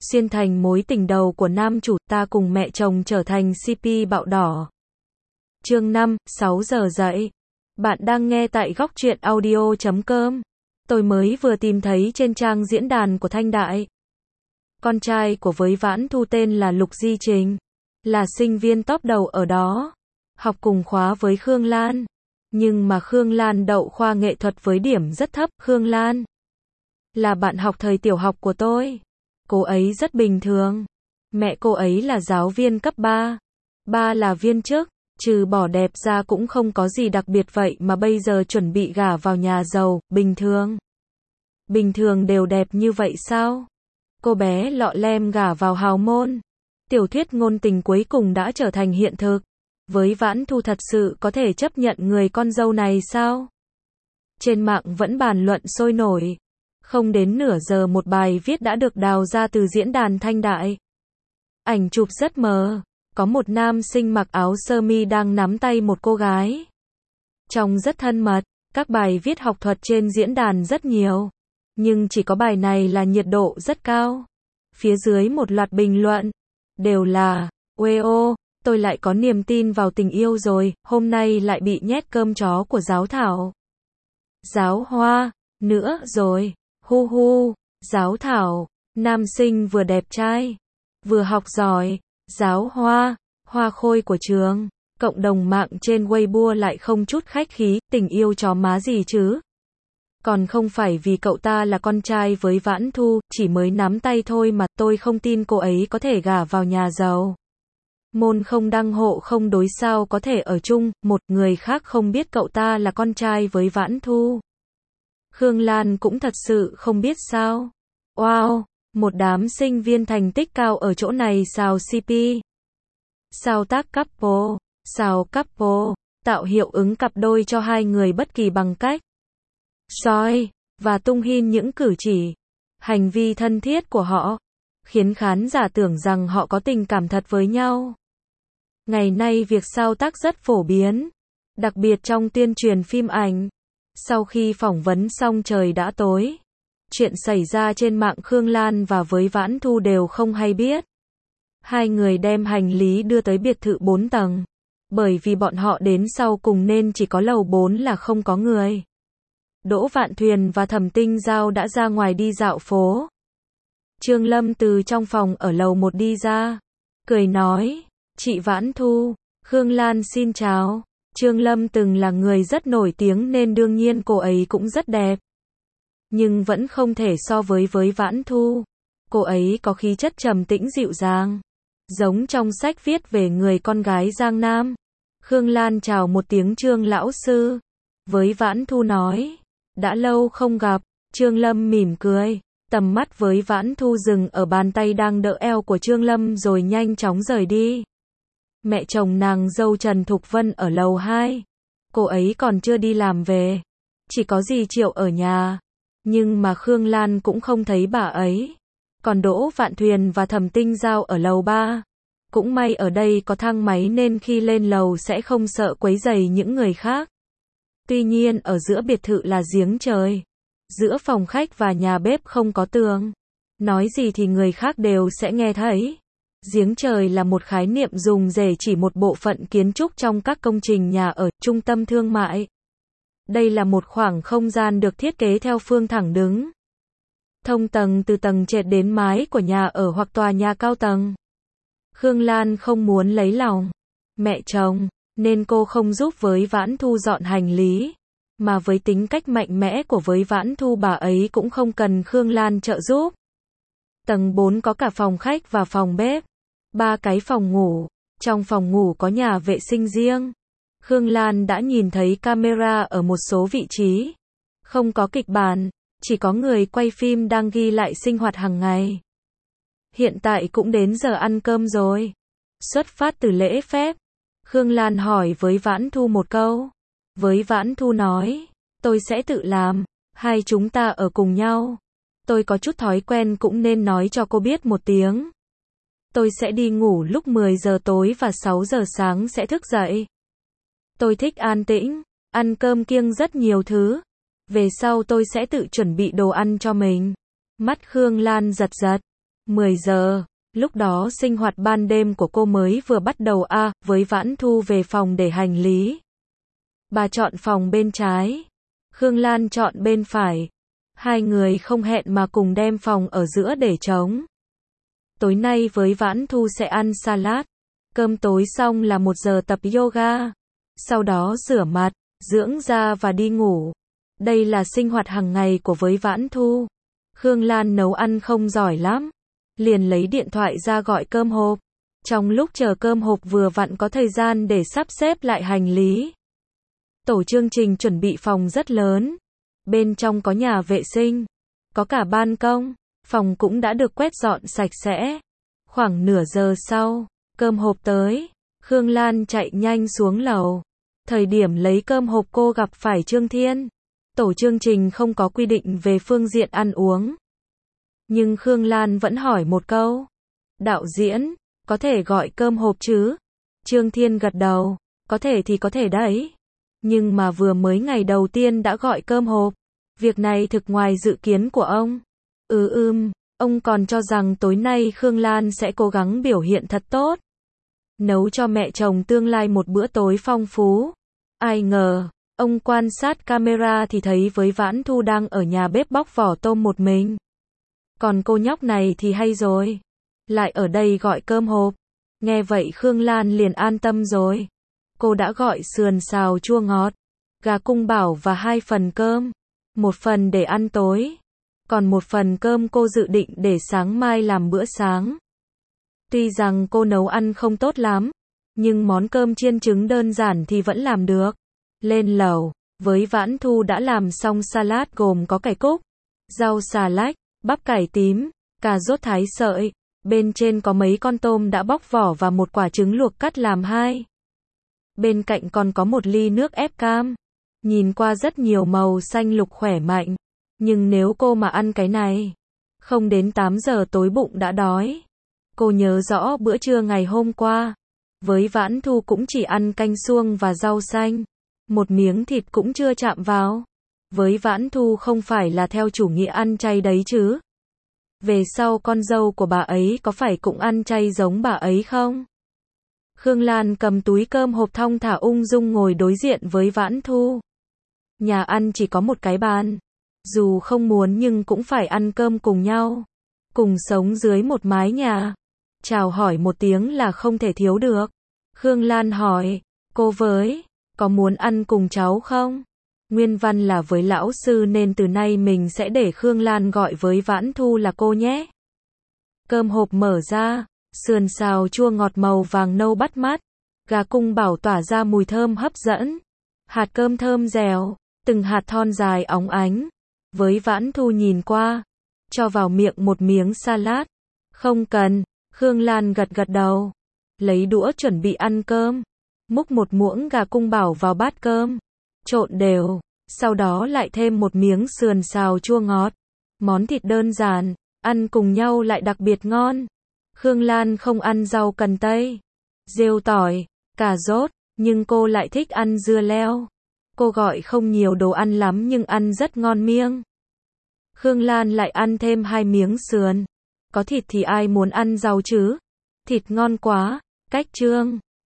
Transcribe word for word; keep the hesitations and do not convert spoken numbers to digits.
xuyên thành mối tình đầu của nam chủ, ta cùng mẹ chồng trở thành xê pê bạo đỏ. Chương năm, sáu giờ dậy. Bạn đang nghe tại góc truyện audio chấm com. Tôi mới vừa tìm thấy trên trang diễn đàn của Thanh Đại. Con trai của với Vãn Thu tên là Lục Di Trình, là sinh viên top đầu ở đó, học cùng khóa với Khương Lan. Nhưng mà Khương Lan đậu khoa nghệ thuật với điểm rất thấp. Khương Lan là bạn học thời tiểu học của tôi. Cô ấy rất bình thường. Mẹ cô ấy là giáo viên cấp ba. Ba là viên chức. Trừ bỏ đẹp ra cũng không có gì đặc biệt, vậy mà bây giờ chuẩn bị gả vào nhà giàu. Bình thường. Bình thường đều đẹp như vậy sao? Cô bé lọ lem gả vào hào môn. Tiểu thuyết ngôn tình cuối cùng đã trở thành hiện thực. Với Vãn Thu thật sự có thể chấp nhận người con dâu này sao? Trên mạng vẫn bàn luận sôi nổi. Không đến nửa giờ một bài viết đã được đào ra từ diễn đàn Thanh Đại. Ảnh chụp rất mờ. Có một nam sinh mặc áo sơ mi đang nắm tay một cô gái. Trông rất thân mật. Các bài viết học thuật trên diễn đàn rất nhiều. Nhưng chỉ có bài này là nhiệt độ rất cao. Phía dưới một loạt bình luận. Đều là, uê ô, tôi lại có niềm tin vào tình yêu rồi, hôm nay lại bị nhét cơm chó của giáo thảo. Giáo hoa, nữa rồi, hu hu, giáo thảo, nam sinh vừa đẹp trai, vừa học giỏi, giáo hoa, hoa khôi của trường. Cộng đồng mạng trên Weibo lại không chút khách khí, tình yêu chó má gì chứ? Còn không phải vì cậu ta là con trai với Vãn Thu, chỉ mới nắm tay thôi mà, tôi không tin cô ấy có thể gả vào nhà giàu. Môn không đăng hộ không đối sao có thể ở chung, một người khác không biết cậu ta là con trai với Vãn Thu. Khương Lan cũng thật sự không biết sao. Wow, một đám sinh viên thành tích cao ở chỗ này xào xê pê. Sao tác couple, sao couple, tạo hiệu ứng cặp đôi cho hai người bất kỳ bằng cách soi và tung hin những cử chỉ, hành vi thân thiết của họ, khiến khán giả tưởng rằng họ có tình cảm thật với nhau. Ngày nay việc sao tác rất phổ biến, đặc biệt trong tuyên truyền phim ảnh. Sau khi phỏng vấn xong trời đã tối. Chuyện xảy ra trên mạng Khương Lan và với Vãn Thu đều không hay biết. Hai người đem hành lý đưa tới biệt thự bốn tầng. Bởi vì bọn họ đến sau cùng nên chỉ có lầu bốn là không có người. Đỗ Vạn Thuyền và Thẩm Tinh Giao đã ra ngoài đi dạo phố. Trương Lâm từ trong phòng ở lầu một đi ra, cười nói, chị Vãn Thu, Khương Lan xin chào. Trương Lâm từng là người rất nổi tiếng nên đương nhiên cô ấy cũng rất đẹp. Nhưng vẫn không thể so với với Vãn Thu. Cô ấy có khí chất trầm tĩnh dịu dàng, giống trong sách viết về người con gái Giang Nam. Khương Lan chào một tiếng Trương lão sư. Với Vãn Thu nói, đã lâu không gặp. Trương Lâm mỉm cười. Tầm mắt với Vãn Thu dừng ở bàn tay đang đỡ eo của Trương Lâm rồi nhanh chóng rời đi. Mẹ chồng nàng dâu Trần Thục Vân ở lầu hai. Cô ấy còn chưa đi làm về. Chỉ có dì Triệu ở nhà. Nhưng mà Khương Lan cũng không thấy bà ấy. Còn Đỗ Vạn Thuyền và Thẩm Tinh Giao ở lầu ba. Cũng may ở đây có thang máy nên khi lên lầu sẽ không sợ quấy rầy những người khác. Tuy nhiên ở giữa biệt thự là giếng trời. Giữa phòng khách và nhà bếp không có tường. Nói gì thì người khác đều sẽ nghe thấy. Giếng trời là một khái niệm dùng để chỉ một bộ phận kiến trúc trong các công trình nhà ở, trung tâm thương mại. Đây là một khoảng không gian được thiết kế theo phương thẳng đứng. Thông tầng từ tầng trệt đến mái của nhà ở hoặc tòa nhà cao tầng. Khương Lan không muốn lấy lòng mẹ chồng, nên cô không giúp với Vãn Thu dọn hành lý. Mà với tính cách mạnh mẽ của với Vãn Thu bà ấy cũng không cần Khương Lan trợ giúp. Tầng bốn có cả phòng khách và phòng bếp. Ba cái phòng ngủ. Trong phòng ngủ có nhà vệ sinh riêng. Khương Lan đã nhìn thấy camera ở một số vị trí. Không có kịch bản, chỉ có người quay phim đang ghi lại sinh hoạt hàng ngày. Hiện tại cũng đến giờ ăn cơm rồi. Xuất phát từ lễ phép, Khương Lan hỏi với Vãn Thu một câu. Với Vãn Thu nói, tôi sẽ tự làm, hai chúng ta ở cùng nhau. Tôi có chút thói quen cũng nên nói cho cô biết một tiếng. Tôi sẽ đi ngủ lúc mười giờ tối và sáu giờ sáng sẽ thức dậy. Tôi thích an tĩnh, ăn cơm kiêng rất nhiều thứ. Về sau tôi sẽ tự chuẩn bị đồ ăn cho mình. Mắt Khương Lan giật giật. mười giờ, lúc đó sinh hoạt ban đêm của cô mới vừa bắt đầu a, với Vãn Thu về phòng để hành lý. Bà chọn phòng bên trái, Khương Lan chọn bên phải. Hai người không hẹn mà cùng đem phòng ở giữa để trống. Tối nay với Vãn Thu sẽ ăn salad. Cơm tối xong là một giờ tập yoga. Sau đó rửa mặt, dưỡng da và đi ngủ. Đây là sinh hoạt hàng ngày của với Vãn Thu. Khương Lan nấu ăn không giỏi lắm. Liền lấy điện thoại ra gọi cơm hộp. Trong lúc chờ cơm hộp vừa vặn có thời gian để sắp xếp lại hành lý. Tổ chương trình chuẩn bị phòng rất lớn. Bên trong có nhà vệ sinh, có cả ban công, phòng cũng đã được quét dọn sạch sẽ. Khoảng nửa giờ sau, cơm hộp tới, Khương Lan chạy nhanh xuống lầu. Thời điểm lấy cơm hộp cô gặp phải Trương Thiên. Tổ chương trình không có quy định về phương diện ăn uống. Nhưng Khương Lan vẫn hỏi một câu. Đạo diễn, có thể gọi cơm hộp chứ? Trương Thiên gật đầu, có thể thì có thể đấy. Nhưng mà vừa mới ngày đầu tiên đã gọi cơm hộp. Việc này thực ngoài dự kiến của ông. Ừ ưm, ông còn cho rằng tối nay Khương Lan sẽ cố gắng biểu hiện thật tốt. Nấu cho mẹ chồng tương lai một bữa tối phong phú. Ai ngờ, ông quan sát camera thì thấy với Vãn Thu đang ở nhà bếp bóc vỏ tôm một mình. Còn cô nhóc này thì hay rồi. Lại ở đây gọi cơm hộp. Nghe vậy Khương Lan liền an tâm rồi. Cô đã gọi sườn xào chua ngọt, gà cung bảo và hai phần cơm. Một phần để ăn tối. Còn một phần cơm cô dự định để sáng mai làm bữa sáng. Tuy rằng cô nấu ăn không tốt lắm, nhưng món cơm chiên trứng đơn giản thì vẫn làm được. Lên lầu, với Vãn Thu đã làm xong salad gồm có cải cúc, rau xà lách, bắp cải tím, cà rốt thái sợi. Bên trên có mấy con tôm đã bóc vỏ và một quả trứng luộc cắt làm hai. Bên cạnh còn có một ly nước ép cam. Nhìn qua rất nhiều màu xanh lục khỏe mạnh. Nhưng nếu cô mà ăn cái này, không đến tám giờ tối bụng đã đói. Cô nhớ rõ bữa trưa ngày hôm qua. Với Vãn Thu cũng chỉ ăn canh suông và rau xanh. Một miếng thịt cũng chưa chạm vào. Với Vãn Thu không phải là theo chủ nghĩa ăn chay đấy chứ. Về sau con dâu của bà ấy có phải cũng ăn chay giống bà ấy không? Khương Lan cầm túi cơm hộp thong thả ung dung ngồi đối diện với Vãn Thu. Nhà ăn chỉ có một cái bàn. Dù không muốn nhưng cũng phải ăn cơm cùng nhau. Cùng sống dưới một mái nhà. Chào hỏi một tiếng là không thể thiếu được. Khương Lan hỏi, cô với, có muốn ăn cùng cháu không? Nguyên văn là với lão sư nên từ nay mình sẽ để Khương Lan gọi với Vãn Thu là cô nhé. Cơm hộp mở ra, sườn xào chua ngọt màu vàng nâu bắt mắt. Gà cung bảo tỏa ra mùi thơm hấp dẫn. Hạt cơm thơm dẻo, từng hạt thon dài óng ánh. Với Vãn Thu nhìn qua, cho vào miệng một miếng salad. Không cần, Khương Lan gật gật đầu. Lấy đũa chuẩn bị ăn cơm. Múc một muỗng gà cung bảo vào bát cơm. Trộn đều, sau đó lại thêm một miếng sườn xào chua ngọt. Món thịt đơn giản, ăn cùng nhau lại đặc biệt ngon. Khương Lan không ăn rau cần tây, rêu tỏi, cà rốt, nhưng cô lại thích ăn dưa leo. Cô gọi không nhiều đồ ăn lắm nhưng ăn rất ngon miêng. Khương Lan lại ăn thêm hai miếng sườn. Có thịt thì ai muốn ăn rau chứ? Thịt ngon quá, cách Trương